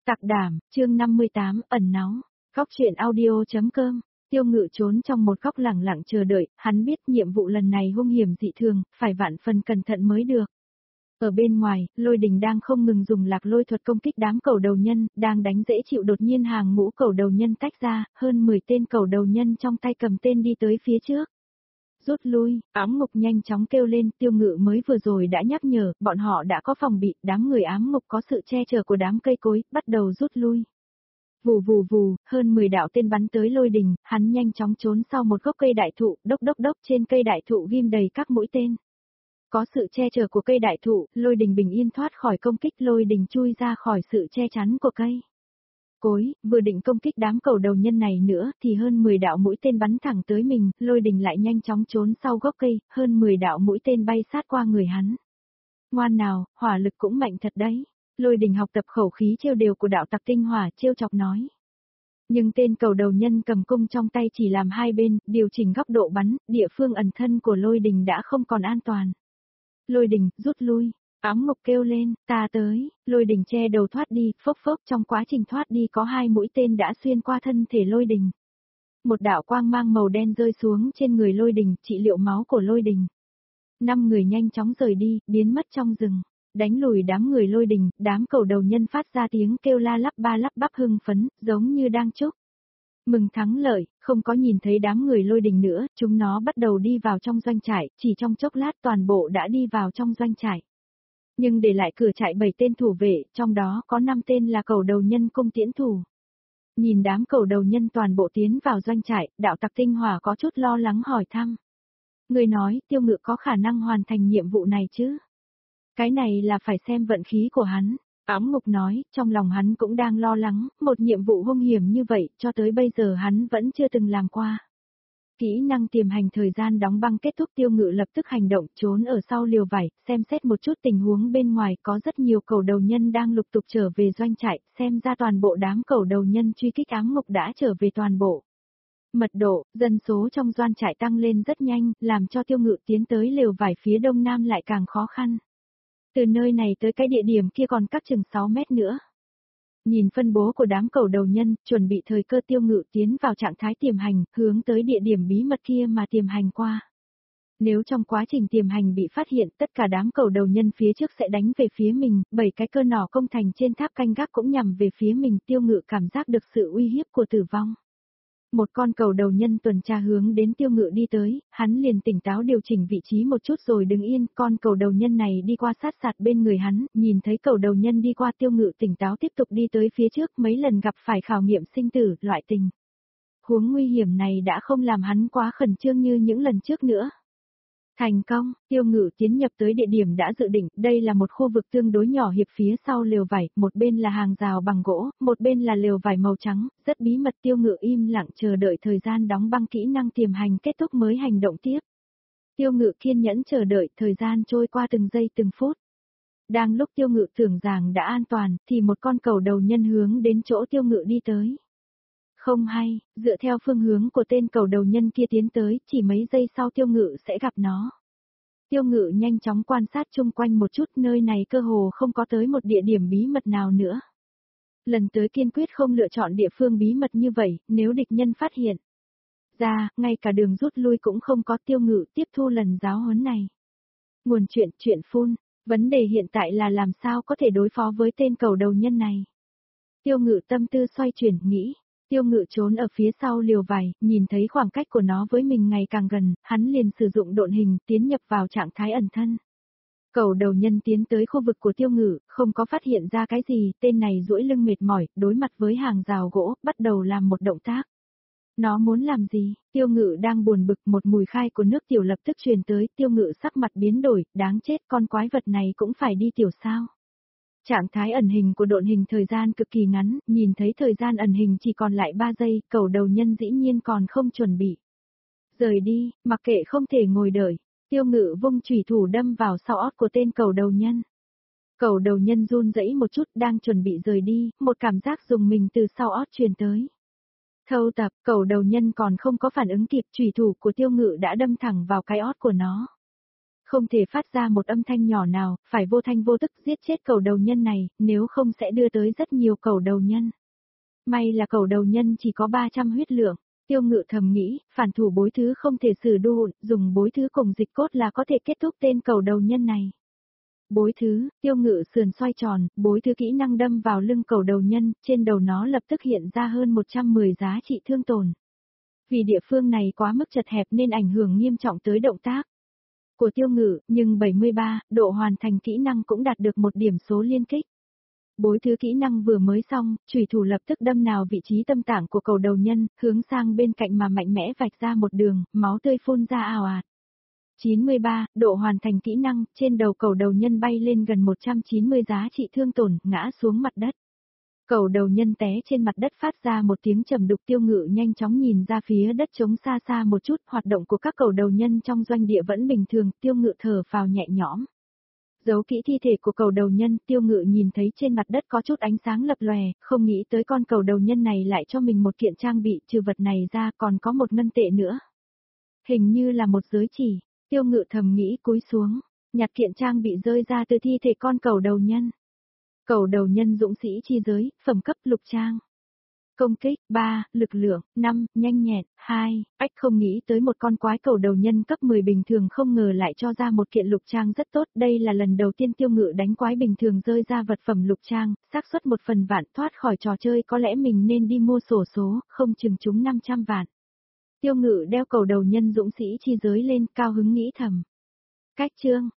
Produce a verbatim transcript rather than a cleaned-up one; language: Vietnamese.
Tặc đảm, chương năm mươi tám, ẩn náu. Góc truyện audio.com. Tiêu Ngự trốn trong một góc lẳng lặng chờ đợi, hắn biết nhiệm vụ lần này hung hiểm dị thường, phải vạn phần cẩn thận mới được. Ở bên ngoài, Lôi Đình đang không ngừng dùng lạc lôi thuật công kích đám cẩu đầu nhân, đang đánh dễ chịu đột nhiên hàng ngũ cẩu đầu nhân tách ra, hơn mười tên cẩu đầu nhân trong tay cầm tên đi tới phía trước. Rút lui, ám ngục nhanh chóng kêu lên, Tiêu Ngự mới vừa rồi đã nhắc nhở, bọn họ đã có phòng bị, đám người ám ngục có sự che chở của đám cây cối, bắt đầu rút lui. Vù vù vù, hơn mười đạo tên bắn tới Lôi Đình, hắn nhanh chóng trốn sau một gốc cây đại thụ, đốc đốc đốc trên cây đại thụ ghim đầy các mũi tên. Có sự che chở của cây đại thụ, Lôi Đình bình yên thoát khỏi công kích, Lôi Đình chui ra khỏi sự che chắn của cây cối, vừa định công kích đám cẩu đầu nhân này nữa, thì hơn mười đạo mũi tên bắn thẳng tới mình, Lôi Đình lại nhanh chóng trốn sau gốc cây, hơn mười đạo mũi tên bay sát qua người hắn. Ngoan nào, hỏa lực cũng mạnh thật đấy. Lôi Đình học tập khẩu khí trêu đều của đạo tặc tinh hỏa, trêu chọc nói. Nhưng tên cẩu đầu nhân cầm cung trong tay chỉ làm hai bên, điều chỉnh góc độ bắn, địa phương ẩn thân của Lôi Đình đã không còn an toàn. Lôi Đình, rút lui. Ám ngục kêu lên, ta tới, Lôi Đình che đầu thoát đi, phốc phốc trong quá trình thoát đi có hai mũi tên đã xuyên qua thân thể Lôi Đình. Một đạo quang mang màu đen rơi xuống trên người Lôi Đình, trị liệu máu của Lôi Đình. Năm người nhanh chóng rời đi, biến mất trong rừng, đánh lùi đám người Lôi Đình, đám cẩu đầu nhân phát ra tiếng kêu la lắp ba lắp bắp hưng phấn, giống như đang chúc mừng thắng lợi, không có nhìn thấy đám người Lôi Đình nữa, chúng nó bắt đầu đi vào trong doanh trại, chỉ trong chốc lát toàn bộ đã đi vào trong doanh trại. Nhưng để lại cửa trại bảy tên thủ vệ, trong đó có năm tên là cẩu đầu nhân cung tiễn thủ. Nhìn đám cẩu đầu nhân toàn bộ tiến vào doanh trại, đạo tặc tinh hỏa có chút lo lắng hỏi thăm. Người nói, Tiêu Ngự có khả năng hoàn thành nhiệm vụ này chứ? Cái này là phải xem vận khí của hắn. Ám ngục nói, trong lòng hắn cũng đang lo lắng, một nhiệm vụ hung hiểm như vậy, cho tới bây giờ hắn vẫn chưa từng làm qua. Kỹ năng tiềm hành thời gian đóng băng kết thúc, Tiêu Ngự lập tức hành động, trốn ở sau liều vải, xem xét một chút tình huống bên ngoài, có rất nhiều cẩu đầu nhân đang lục tục trở về doanh trại, xem ra toàn bộ đám cẩu đầu nhân truy kích ám ngục đã trở về toàn bộ. Mật độ, dân số trong doanh trại tăng lên rất nhanh, làm cho Tiêu Ngự tiến tới liều vải phía đông nam lại càng khó khăn. Từ nơi này tới cái địa điểm kia còn cách chừng sáu mét nữa. Nhìn phân bố của đám cẩu đầu nhân, chuẩn bị thời cơ, Tiêu Ngự tiến vào trạng thái tiềm hành, hướng tới địa điểm bí mật kia mà tiềm hành qua. Nếu trong quá trình tiềm hành bị phát hiện, tất cả đám cẩu đầu nhân phía trước sẽ đánh về phía mình, bảy cái cơ nỏ công thành trên tháp canh gác cũng nhằm về phía mình, Tiêu Ngự cảm giác được sự uy hiếp của tử vong. Một con cẩu đầu nhân tuần tra hướng đến Tiêu Ngự đi tới, hắn liền tỉnh táo điều chỉnh vị trí một chút rồi đứng yên, con cẩu đầu nhân này đi qua sát sạt bên người hắn, nhìn thấy cẩu đầu nhân đi qua, Tiêu Ngự tỉnh táo tiếp tục đi tới phía trước, mấy lần gặp phải khảo nghiệm sinh tử, loại tình huống nguy hiểm này đã không làm hắn quá khẩn trương như những lần trước nữa. Thành công, Tiêu Ngự tiến nhập tới địa điểm đã dự định, đây là một khu vực tương đối nhỏ hiệp phía sau lều vải, một bên là hàng rào bằng gỗ, một bên là lều vải màu trắng, rất bí mật. Tiêu Ngự im lặng chờ đợi thời gian đóng băng kỹ năng tiềm hành kết thúc mới hành động tiếp. Tiêu Ngự kiên nhẫn chờ đợi, thời gian trôi qua từng giây từng phút. Đang lúc Tiêu Ngự tưởng rằng đã an toàn, thì một con cẩu đầu nhân hướng đến chỗ Tiêu Ngự đi tới. Không hay, dựa theo phương hướng của tên cẩu đầu nhân kia tiến tới, chỉ mấy giây sau Tiêu Ngự sẽ gặp nó. Tiêu Ngự nhanh chóng quan sát chung quanh một chút, nơi này cơ hồ không có tới một địa điểm bí mật nào nữa. Lần tới kiên quyết không lựa chọn địa phương bí mật như vậy, nếu địch nhân phát hiện ra, ngay cả đường rút lui cũng không có. Tiêu Ngự tiếp thu lần giáo huấn này. Nguồn chuyện, chuyện phun, vấn đề hiện tại là làm sao có thể đối phó với tên cẩu đầu nhân này. Tiêu Ngự tâm tư xoay chuyển, nghĩ. Tiêu Ngự trốn ở phía sau liều vải, nhìn thấy khoảng cách của nó với mình ngày càng gần, hắn liền sử dụng độn hình, tiến nhập vào trạng thái ẩn thân. Cẩu đầu nhân tiến tới khu vực của Tiêu Ngự, không có phát hiện ra cái gì, tên này duỗi lưng mệt mỏi, đối mặt với hàng rào gỗ, bắt đầu làm một động tác. Nó muốn làm gì? Tiêu Ngự đang buồn bực, một mùi khai của nước tiểu lập tức truyền tới, Tiêu Ngự sắc mặt biến đổi, đáng chết, con quái vật này cũng phải đi tiểu sao? Trạng thái ẩn hình của độn hình thời gian cực kỳ ngắn, nhìn thấy thời gian ẩn hình chỉ còn lại ba giây, cẩu đầu nhân dĩ nhiên còn không chuẩn bị rời đi, mặc kệ không thể ngồi đợi, Tiêu Ngự vung chủy thủ đâm vào sau ót của tên cẩu đầu nhân. Cẩu đầu nhân run rẩy một chút, đang chuẩn bị rời đi, một cảm giác dùng mình từ sau ót truyền tới. Thâu tập, cẩu đầu nhân còn không có phản ứng kịp, chủy thủ của Tiêu Ngự đã đâm thẳng vào cái ót của nó. Không thể phát ra một âm thanh nhỏ nào, phải vô thanh vô tức giết chết cầu đầu nhân này, nếu không sẽ đưa tới rất nhiều cầu đầu nhân. May là cầu đầu nhân chỉ có ba trăm huyết lượng, Tiêu Ngự thầm nghĩ, phản thủ bối thứ không thể sử đu, dùng bối thứ cùng dịch cốt là có thể kết thúc tên cầu đầu nhân này. Bối thứ, Tiêu Ngự sườn xoay tròn, bối thứ kỹ năng đâm vào lưng cầu đầu nhân, trên đầu nó lập tức hiện ra hơn một trăm mười giá trị thương tổn. Vì địa phương này quá mức chật hẹp nên ảnh hưởng nghiêm trọng tới động tác của Tiêu Ngự, nhưng bảy mươi ba, độ hoàn thành kỹ năng cũng đạt được một điểm số liên kích. Bối thứ kỹ năng vừa mới xong, chủy thủ lập tức đâm nào vị trí tâm tạng của cầu đầu nhân, hướng sang bên cạnh mà mạnh mẽ vạch ra một đường, máu tươi phun ra ào ạt. chín mươi ba, độ hoàn thành kỹ năng, trên đầu cầu đầu nhân bay lên gần một trăm chín mươi giá trị thương tổn, ngã xuống mặt đất. Cầu đầu nhân té trên mặt đất phát ra một tiếng trầm đục. Tiêu Ngự nhanh chóng nhìn ra phía đất trống xa xa một chút, hoạt động của các cầu đầu nhân trong doanh địa vẫn bình thường, Tiêu Ngự thở phào nhẹ nhõm. Giấu kỹ thi thể của cầu đầu nhân, Tiêu Ngự nhìn thấy trên mặt đất có chút ánh sáng lập lòe, không nghĩ tới con cầu đầu nhân này lại cho mình một kiện trang bị, trừ vật này ra còn có một ngân tệ nữa. Hình như là một giới chỉ, Tiêu Ngự thầm nghĩ cúi xuống, nhặt kiện trang bị rơi ra từ thi thể con cầu đầu nhân. Cầu đầu nhân dũng sĩ chi giới, phẩm cấp lục trang. Công kích, ba, lực lượng, năm, nhanh nhẹn, hai, ách không nghĩ tới một con quái cầu đầu nhân cấp mười bình thường không ngờ lại cho ra một kiện lục trang rất tốt. Đây là lần đầu tiên Tiêu Ngự đánh quái bình thường rơi ra vật phẩm lục trang, xác suất một phần vạn thoát khỏi trò chơi, có lẽ mình nên đi mua xổ số, không chừng trúng năm trăm vạn. Tiêu Ngự đeo cầu đầu nhân dũng sĩ chi giới lên, cao hứng nghĩ thầm. Cách chương